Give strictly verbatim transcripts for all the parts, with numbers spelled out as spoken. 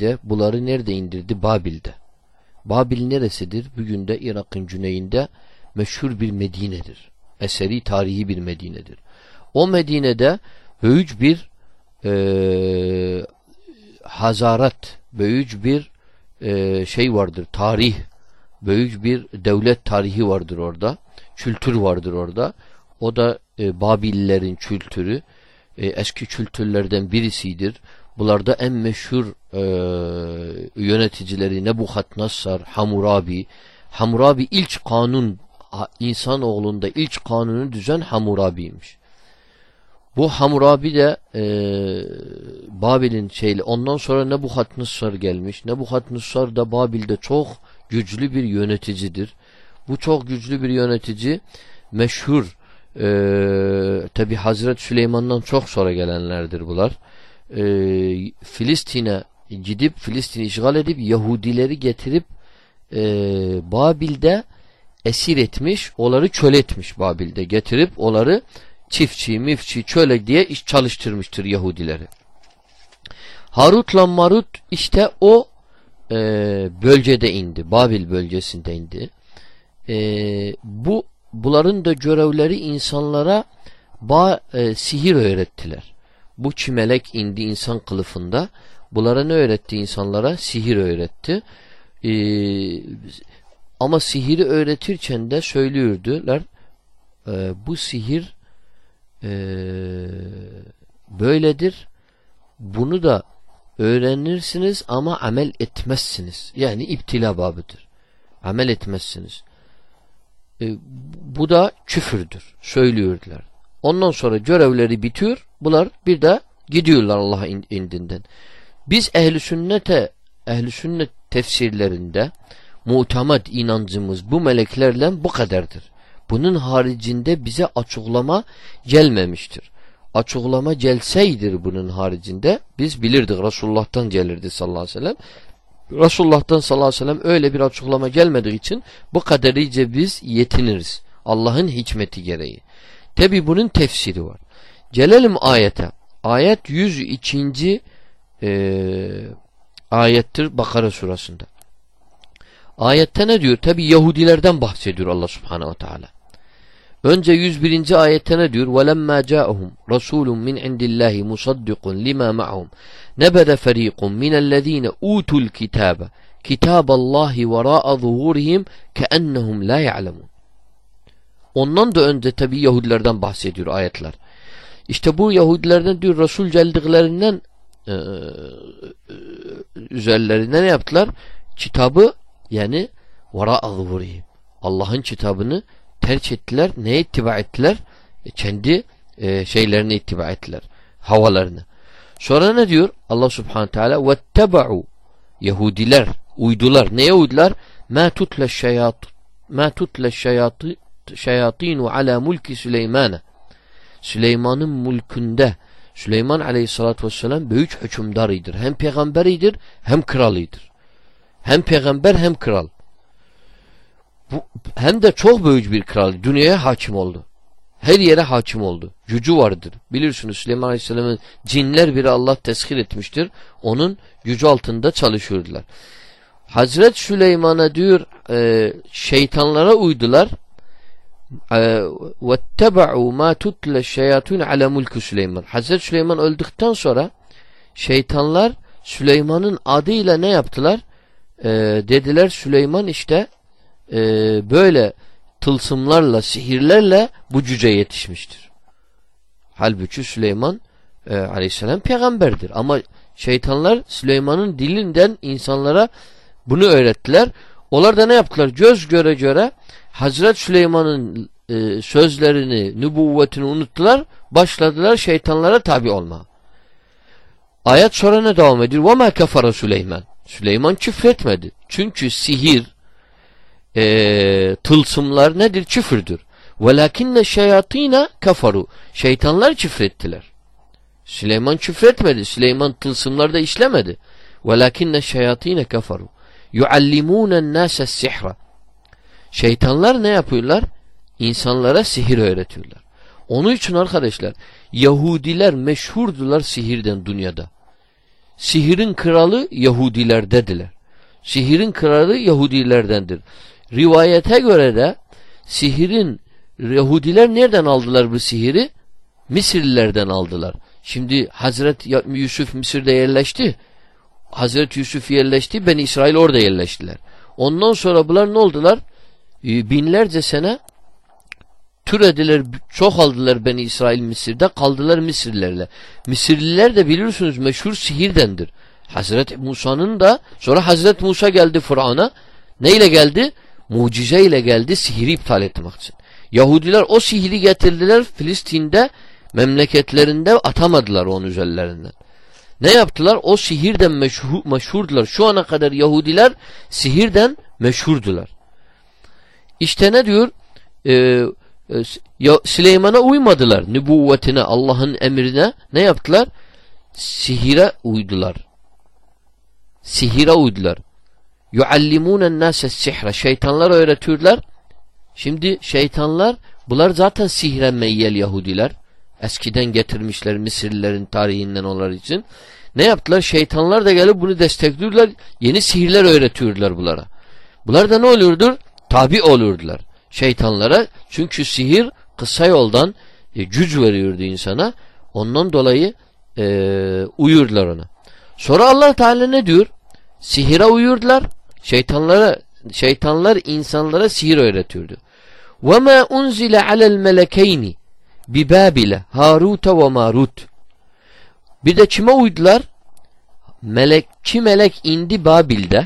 önce bunları nerede indirdi? Babil'de. Babil neresidir? Bugün de Irak'ın güneyinde meşhur bir Medine'dir. Eseri tarihi bir Medine'dir. O Medine'de büyük bir e, hazarat, büyük bir e, şey vardır, tarih, büyük bir devlet tarihi vardır orada, kültür vardır orada. O da e, Babillerin kültürü, e, eski kültürlerden birisidir. Bunlarda en meşhur e, yöneticileri Nebuchadnezzar, Hammurabi. Hammurabi ilk kanun, insanoğlunda ilk kanunu düzen Hammurabi'ymiş. Bu Hammurabi de e, Babil'in şeyle, ondan sonra Nebuchadnezzar gelmiş. Nebuchadnezzar da Babil'de çok güçlü bir yöneticidir. Bu çok güçlü bir yönetici meşhur e, tabi Hazreti Süleyman'dan çok sonra gelenlerdir bunlar. E, Filistin'e gidip Filistin'i işgal edip Yahudileri getirip e, Babil'de esir etmiş, onları köle etmiş Babil'de. Getirip onları çiftçi, mifçi, köle diye iş çalıştırmıştır Yahudileri. Harut'la Marut işte o e, bölgede indi. Babil bölgesinde indi. E, bu bunların da görevleri insanlara ba, e, sihir öğrettiler. Bu çimelek indi insan kılıfında. Bunlara ne öğretti insanlara? Sihir öğretti. E, ama sihiri öğretirken de söylüyordular e, bu sihir e, böyledir. Bunu da öğrenirsiniz ama amel etmezsiniz. Yani iptila babıdır. Amel etmezsiniz. E, bu da küfürdür. Söylüyordular. Ondan sonra görevleri bitiyor. Bunlar bir de gidiyorlar Allah'ın indinden. Biz ehl-i sünnete ehl-i sünnet tefsirlerinde muhtemet inancımız bu meleklerle bu kadardır. Bunun haricinde bize açıklama gelmemiştir. Açıklama gelseydir bunun haricinde biz bilirdik, Resulullah'tan gelirdi sallallahu aleyhi ve sellem. Resulullah'tan sallallahu aleyhi ve sellem öyle bir açıklama gelmediği için bu kadarıyla biz yetiniriz. Allah'ın hikmeti gereği. Tabi bunun tefsiri var. Gelelim ayete. Ayet yüz ikinci E, ayettir Bakara surasında. Ayette ne diyor? Tabi Yahudilerden bahsediyor Allah subhanehu ve teala. Önce yüz birinci ayette ne diyor? وَلَمَّا جَاءَهُمْ رَسُولٌ مِنْ عِنْدِ اللّٰهِ مُصَدِّقٌ لِمَا مَعَهُمْ نَبَذَ فَرِيقٌ مِنَ الَّذ۪ينَ اُوتُوا الْكِتَابَ كِتَابَ اللّٰهِ وَرَاءَ ظُهُورِهِمْ كَأَنَّهُمْ لَا يَعْلَمُونَ. Ondan da önce tabi Yahudilerden bahsediyor ayetler. İşte bu Yahudilerden diyor Resul geldiklerinden e, üzerlerine ne yaptılar? Kitabı yani وَرَاءَ ظُهُورِهِمْ Allah'ın kitabını tercih ettiler. Neye ittiba ettiler? E, kendi e, şeylerini ittiba ettiler. Havalarını. Sonra ne diyor? Allah subhanahu teala وَاتَّبَعُوا Yahudiler uydular. Neye uydular? مَا تُتْلَ الشَّيَاطِ مَا تُتْلَ الشَّيَاطِينُ عَلَى مُلْكِ سُلَيْمَانَ Süleyman'ın mülkünde Süleyman aleyhissalatü vesselam büyük hükümdarıdır. Hem peygamberidir hem kralıdır. Hem peygamber hem kral. Bu, hem de çok büyük bir kral. Dünyaya hakim oldu. Her yere hakim oldu. Gücü vardır. Bilirsiniz Süleyman aleyhisselamın cinler biri Allah teshir etmiştir. Onun gücü altında çalışıyordular. Hazret Süleyman'a diyor e, şeytanlara uydular. وَاتَّبَعُوا مَا تُتْلَ الشَّيَاطُونَ عَلَى مُلْكِ Süleyman. Hazreti Süleyman öldükten sonra şeytanlar Süleyman'ın adıyla ne yaptılar? Ee, dediler Süleyman işte e, böyle tılsımlarla, sihirlerle bu cüce yetişmiştir. Halbuki Süleyman e, aleyhisselam peygamberdir. Ama şeytanlar Süleyman'ın dilinden insanlara bunu öğrettiler. Onlar da ne yaptılar? Göz göre göre Hazreti Süleyman'ın e, sözlerini, nübüvvetini unuttular. Başladılar şeytanlara tabi olma. Ayet sonra ne devam ediyor? وَمَا كَفَرَ Süleyman. Süleyman küfretmedi. Çünkü sihir, e, tılsımlar nedir? Küfürdür. وَلَكِنَّ الشَّيَاطِينَ كَفَرُوا. Şeytanlar küfrettiler. Süleyman küfretmedi. Süleyman tılsımlarda işlemedi. وَلَكِنَّ الشَّيَاطِينَ كَفَرُوا يُعَلِّمُونَ النَّاسَ السِّحْرَ. Şeytanlar ne yapıyorlar? İnsanlara sihir öğretiyorlar. Onun için arkadaşlar Yahudiler meşhurdular sihirden dünyada. sihirin kralı Yahudilerdedirler. Sihirin kralı Yahudilerdendir. Rivayete göre de sihirin Yahudiler nereden aldılar bu sihiri? Mısırlılardan aldılar. Şimdi Hazreti Yusuf Mısır'da yerleşti. Hazreti Yusuf yerleşti. Beni İsrail orada yerleştiler. Ondan sonra bunlar ne oldular? Binlerce sene türediler, çok aldılar Beni İsrail Mısır'da, kaldılar Mısırlılarla. Mısırlılar da biliyorsunuz meşhur sihirdendir. Hazreti Musa'nın da sonra Hazreti Musa geldi Fıraun'a. Neyle geldi? Mucizeyle geldi, sihiri iptal etmek için. Yahudiler o sihiri getirdiler Filistin'de, memleketlerinde atamadılar onun üzerlerinden. Ne yaptılar? O sihirden meşhur, meşhurdular. Şu ana kadar Yahudiler sihirden meşhurdular. İşte ne diyor? Ee, Süleyman'a uymadılar. Nübüvvetine, Allah'ın emrine ne yaptılar? Sihire uydular. Sihire uydular. yuallimûnen nâses sihre. Şeytanlar öğretiyorlar. Şimdi şeytanlar, bunlar zaten sihre meyyel Yahudiler. Eskiden getirmişler Mısırlıların tarihinden onlar için. Ne yaptılar? Şeytanlar da gelip bunu destekliyorlar. Yeni sihirler öğretiyorlar bunlara. Bunlar da ne oluyordur? Tabi olurdular şeytanlara. Çünkü sihir kısa yoldan e, güç veriyordu insana. Ondan dolayı e, uyurdular ona. Sonra Allah Teala ne diyor? Sihire uyurdular. Şeytanlara, şeytanlar insanlara sihir öğretiyordu. وَمَا أُنْزِلَ عَلَى الْمَلَكَيْنِ بِبَابِلَ هَارُوتَ وَمَارُوتَ. Bir de kime uydular? Melekçi melek indi Babil'de.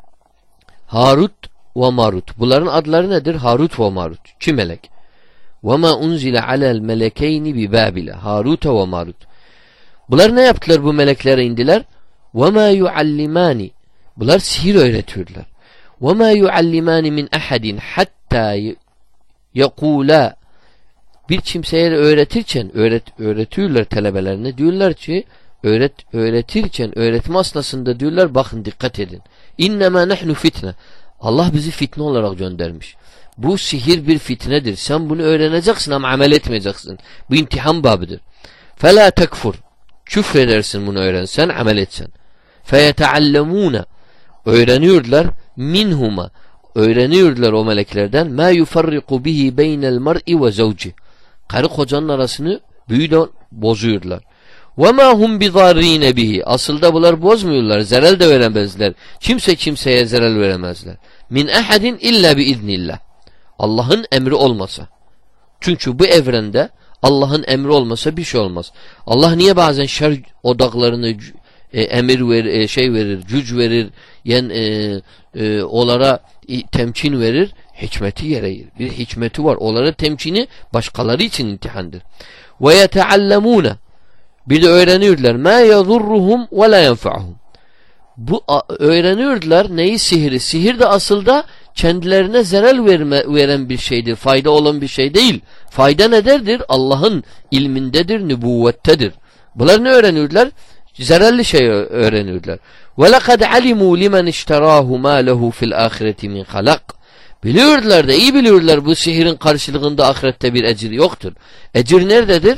Harut ve Marut. Bunların adları nedir? Harut ve Marut. Çi melek. وَمَا أُنْزِلَ عَلَى الْمَلَكَيْنِ بِبَابِلَ هَارُوتَ وَمَارُوتَ. Bunlar ne yaptılar bu meleklere indiler? وَمَا يُعَلِّمَانِ. Bunlar sihir öğretiyorlar. وَمَا يُعَلِّمَانِ مِنْ أَحَدٍ حَتَّى يَقُولَا. Bir kimseye öğretirken öğret, öğretiyorlar talebelerine. Diyorlar ki öğret, öğretirken öğretme asnasında diyorlar bakın dikkat edin. İnnemâ nehnu fitne. Allah bizi fitne olarak göndermiş. Bu sihir bir fitnedir. Sen bunu öğreneceksin ama amel etmeyeceksin. Bu imtihan babıdır. فَلَا تَكْفُرْ. Küfredersin bunu öğrensen, amel etsen. فَيَتَعَلَّمُونَ. Öğreniyorlar. Minhuma. Öğreniyorlar o meleklerden. مَا يُفَرِّقُ بِهِ بَيْنَ الْمَرْءِ وَزَوْجِ. Karı kocanın arasını büyüden bozuyorlar. وَمَا هُمْ بِضَارِّينَ بِهِ. Aslında bunlar bozmuyorlar. Zerel de veremezler. Kimse kimseye zerel veremezler. Min ehadin illa biiznillah. Allah'ın emri olmasa. Çünkü bu evrende Allah'ın emri olmasa bir şey olmaz. Allah niye bazen şer odaklarını e, emir ver, e, şey verir, güç verir, yani e, e, onlara e, temkin verir? Hikmeti gereğir. Bir hikmeti var. Onlara temkini başkaları için imtihandır. Ve yeteallemûne. Bir de öğreniyorlar. مَا يَضُرُّهُمْ وَلَا يَنْفَعُهُمْ. Bu öğreniyorlar neyi? Sihiri. Sihir de aslında kendilerine zarar verme, veren bir şeydir. Fayda olan bir şey değil. Fayda nedir? Allah'ın ilmindedir, nübüvvettedir. Bunlar ne öğreniyorlar? Zararlı şey öğreniyorlar. وَلَقَدْ عَلِمُوا لِمَنْ اشْتَرَاهُ مَا لَهُ فِي الْآخِرَةِ مِنْ خَلَقٍ. Biliyorlar da, iyi biliyorlar bu sihirin karşılığında ahirette bir ecir yoktur. Ecir nerededir?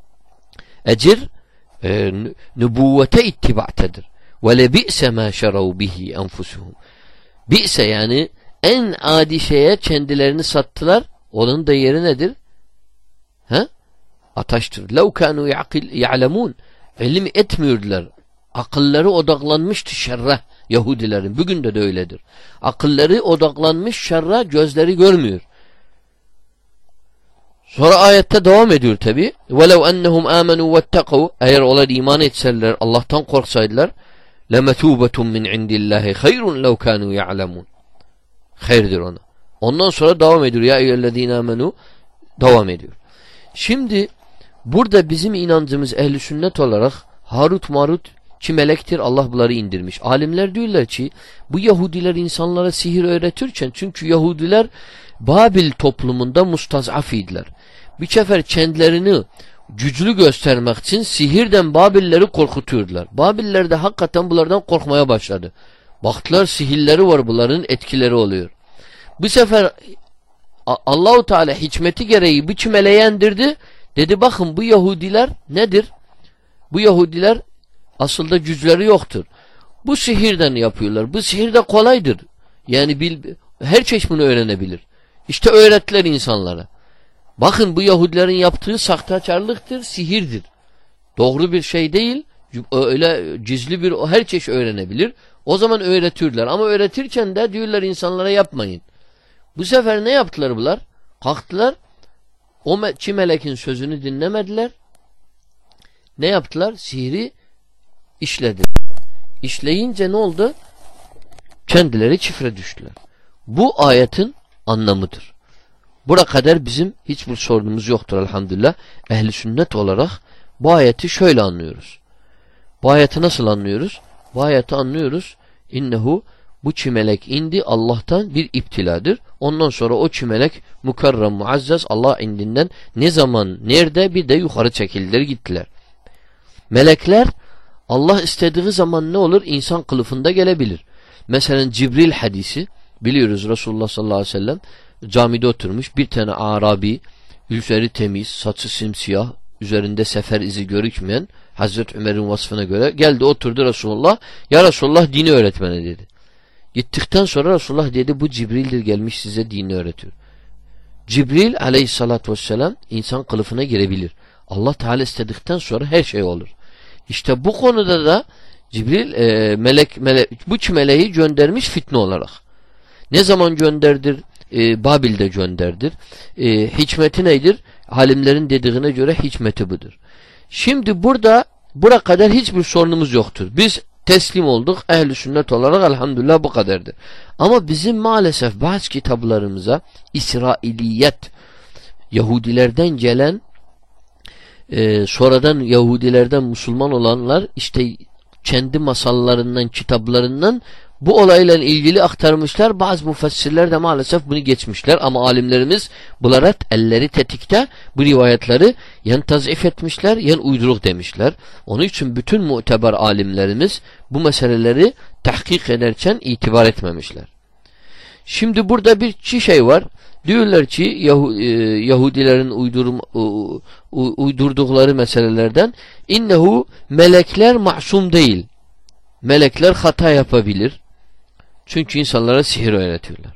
Ecir e, nübüvvete ittiba'tedir. وَلَبِئْسَ مَا شَرَوْا بِهِ أَنْفُسُهُمْ. Bi'se yani en adi şeye kendilerini sattılar. Onun da yeri nedir? Ha? Ataştır. لَوْ كَانُوا يَعْلَمُونَ. İlim etmiyordular. Akılları odaklanmıştı şerre Yahudilerin. Bugün de de öyledir. Akılları odaklanmış şerre, gözleri görmüyor. Sonra ayette devam ediyor tabi. وَلَوْ أَنَّهُمْ آمَنُوا وَاتَّقَوْا. Eğer onlar iman etseler, Allah'tan korksaydılar, لَمَتُوبَةٌ مِنْ عِنْدِ اللّٰهِ خَيْرٌ لَوْ كَانُوا يَعْلَمُونَ. Hayırdır ona. Ondan sonra devam ediyor. Ya eyyühellezine amenu devam ediyor. Şimdi burada bizim inancımız ehli sünnet olarak Harut Marut ki melektir, Allah bunları indirmiş. Alimler diyorlar ki bu Yahudiler insanlara sihir öğretirken, çünkü Yahudiler Babil toplumunda mustazaf idiler. Bir sefer kendilerini güçlü göstermek için sihirden Babilleri korkutuyordular. Babiller de hakikaten bunlardan korkmaya başladı. Baktılar sihirleri var, bunların etkileri oluyor. Bu sefer Allahu Teala hikmeti gereği bir meleğe indirdi. Dedi bakın bu Yahudiler nedir? Bu Yahudiler Aslında güçleri yoktur. Bu sihirden yapıyorlar. Bu sihir de kolaydır. Yani bil, her çeşit bunu öğrenebilir. İşte öğrettiler insanlara. Bakın bu Yahudilerin yaptığı sahtekarlıktır, sihirdir. Doğru bir şey değil. Öyle gizli bir her çeşit öğrenebilir. O zaman öğretiyorlar. Ama öğretirken de diyorlar insanlara yapmayın. Bu sefer ne yaptılar bunlar? Kalktılar. O çi melekin sözünü dinlemediler. Ne yaptılar? Sihri işlediler. İşleyince ne oldu? Kendileri çifre düştüler. Bu ayetin anlamıdır. Bura kadar bizim hiçbir sorunumuz yoktur elhamdülillah. Ehli sünnet olarak bu ayeti şöyle anlıyoruz. Bu ayeti nasıl anlıyoruz? Bu ayeti anlıyoruz. İnnehu, bu çimelek indi Allah'tan bir iptiladır. Ondan sonra o çimelek mukarrem muazzez Allah indinden ne zaman nerede bir de yukarı çekildiler gittiler. Melekler Allah istediği zaman ne olur? İnsan kılıfında gelebilir. Mesela Cibril hadisi biliyoruz, Resulullah sallallahu aleyhi ve sellem camide oturmuş, bir tane Arabi, üzeri temiz, saçı simsiyah, üzerinde sefer izi görükmeyen, Hazreti Ömer'in vasfına göre geldi oturdu Resulullah. Ya Resulullah, dini öğretmene dedi. Gittikten sonra Resulullah dedi, bu Cibril'dir gelmiş size dini öğretiyor. Cibril aleyhissalatü vesselam insan kılıfına girebilir. Allah Teala istedikten sonra her şey olur. İşte bu konuda da Cibril e, melek, melek bu üç meleği göndermiş fitne olarak. Ne zaman gönderdir? E, Babil'de gönderdir. E, hikmeti nedir? Alimlerin dediğine göre hikmeti budur. Şimdi burada bura kadar hiçbir sorunumuz yoktur. Biz teslim olduk. Ehl-i sünnet olarak elhamdülillah bu kadardır. Ama bizim maalesef bazı kitaplarımıza İsrailiyet, Yahudilerden gelen e, sonradan Yahudilerden Müslüman olanlar işte kendi masallarından, kitaplarından bu olayla ilgili aktarmışlar. Bazı müfessirler de maalesef bunu geçmişler. Ama alimlerimiz bunlara elleri tetikte bu rivayetleri yen tazif etmişler, yen uyduruk demişler. Onun için bütün muteber alimlerimiz bu meseleleri tahkik ederken itibar etmemişler. Şimdi burada bir çi şey var. Diyorlar ki Yahu, e, Yahudilerin uydurum, u, u, uydurdukları meselelerden innehu, melekler masum değil. Melekler hata yapabilir. Çünkü insanlara sihir öğretiyorlar.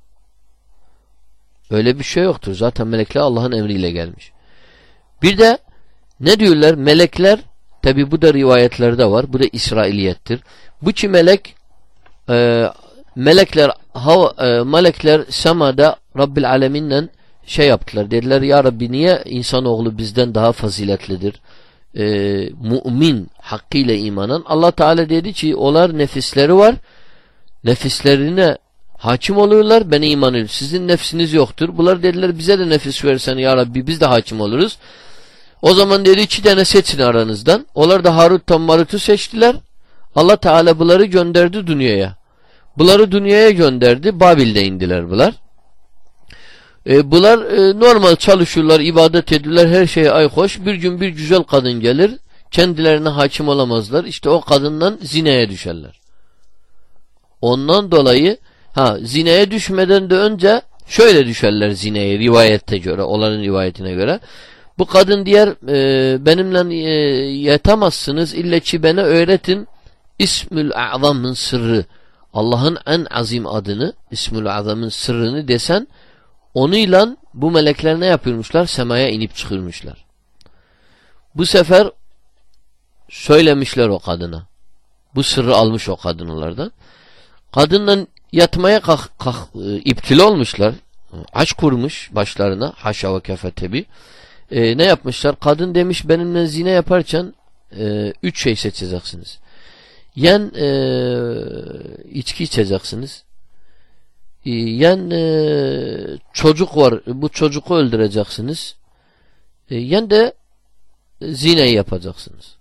Öyle bir şey yoktur. Zaten melekler Allah'ın emriyle gelmiş. Bir de ne diyorlar? Melekler, tabi bu da rivayetlerde var. Bu da İsrailiyettir. Bu ki melek e, melekler hava, e, melekler semada Rabbil Alemin'le şey yaptılar. Dediler ya Rabbi, niye insanoğlu bizden daha faziletlidir? E, mümin hakkıyla imanan. Allah Teala dedi ki onlar nefisleri var. Nefislerine hakim oluyorlar. Ben iman ediyorum. Sizin nefsiniz yoktur. Bunlar dediler bize de nefis versen ya Rabbi, biz de hakim oluruz. O zaman dedi iki tane seçin aranızdan. Onlar da Harut'tan Marut'u seçtiler. Allah Teala bunları gönderdi dünyaya. Bunları dünyaya gönderdi. Babil'de indiler bunlar. E, bunlar e, normal çalışıyorlar, ibadet ediyorlar, her şeye ayhoş. Bir gün bir güzel kadın gelir. Kendilerine hakim olamazlar. İşte o kadından zinaya düşerler. Ondan dolayı ha zinaya düşmeden de önce şöyle düşerler zinaya, rivayette göre, olanın rivayetine göre. Bu kadın diğer e, benimle e, yatamazsınız illa ki bana öğretin İsmül Azam'ın sırrı, Allah'ın en azim adını, İsmül Azam'ın sırrını desen, onunla bu melekler ne yapıyormuşlar? Semaya inip çıkıyormuşlar. Bu sefer söylemişler o kadına. Bu sırrı almış o kadınlardan. Kadınla yatmaya kalk, kalk, e, iptili olmuşlar. Aşk kurmuş başlarına. Haşa ve kefetebi. E, ne yapmışlar? Kadın demiş benimle zina yaparken e, üç şey seçeceksiniz. Yen e, içki içeceksiniz. E, yen e, çocuk var. Bu çocuğu öldüreceksiniz. E, yen de zinayı yapacaksınız.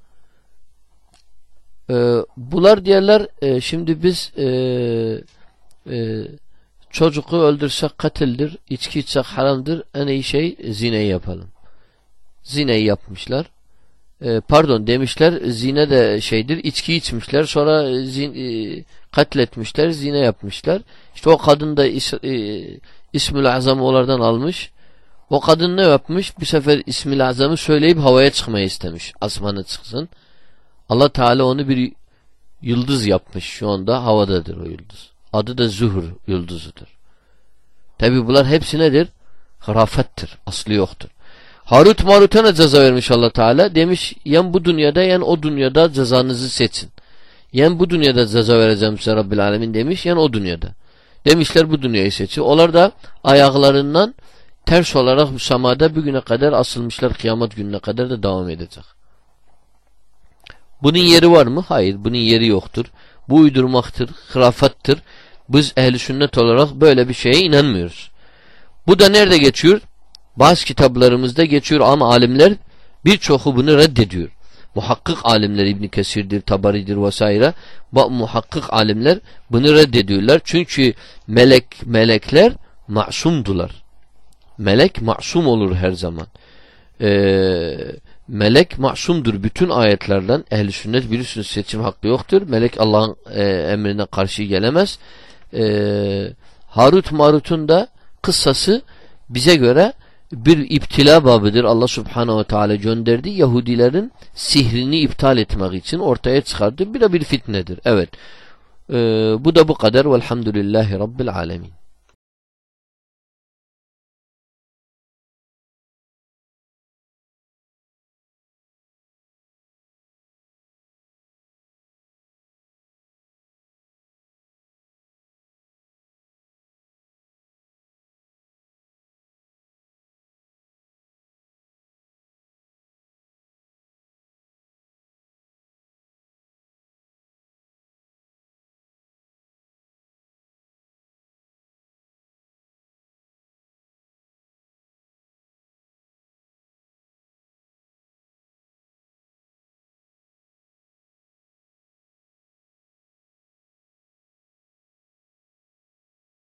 Ee, bunlar diyorlar e, şimdi biz e, e, çocuğu öldürsek katildir, içki içsek haramdır, en iyi şey zineyi yapalım. Zineyi yapmışlar. E, pardon demişler zine de şeydir, içki içmişler, sonra zin, e, katletmişler, zine yapmışlar. İşte o kadın da is, e, İsmül Azam'ı onlardan almış. O kadın ne yapmış? Bu sefer İsmül Azam'ı söyleyip havaya çıkmayı istemiş. Asmana çıksın. Allah Teala onu bir yıldız yapmış. Şu anda havadadır o yıldız. Adı da Zuhur yıldızudur. Tabi bunlar hepsi nedir? Hırafettir. Aslı yoktur. Harut Marut'a ne ceza vermiş Allah Teala? Demiş yen bu dünyada yen o dünyada cezanızı seçin. Yen bu dünyada ceza vereceğim size Rabbil Alemin demiş, yen o dünyada. Demişler bu dünyayı seçin. Onlar da ayaklarından ters olarak müsamada bugüne kadar asılmışlar, kıyamet gününe kadar da devam edecek. Bunun yeri var mı? Hayır, bunun yeri yoktur. Bu uydurmaktır, hırafattır. Biz ehli sünnet olarak böyle bir şeye inanmıyoruz. Bu da nerede geçiyor? Bazı kitaplarımızda geçiyor ama alimler birçoğu bunu reddediyor. Muhakkik alimler İbn Kesir'dir, Tabari'dir vesaire. Bu muhakkik alimler bunu reddediyorlar. Çünkü melek melekler masumdular. Melek masum olur her zaman. Ee, melek masumdur. Bütün ayetlerden ehli sünnet bilirsiniz seçim hakkı yoktur. Melek Allah'ın e, emrine karşı gelemez. Ee, Harut Marut'un da kıssası bize göre bir iptila babıdır. Allah Subhanahu ve Teala gönderdi. Yahudilerin sihrini iptal etmek için ortaya çıkardı. Bir de bir fitnedir. Evet. Ee, bu da bu kadar. Velhamdülillahi Rabbil Alemin.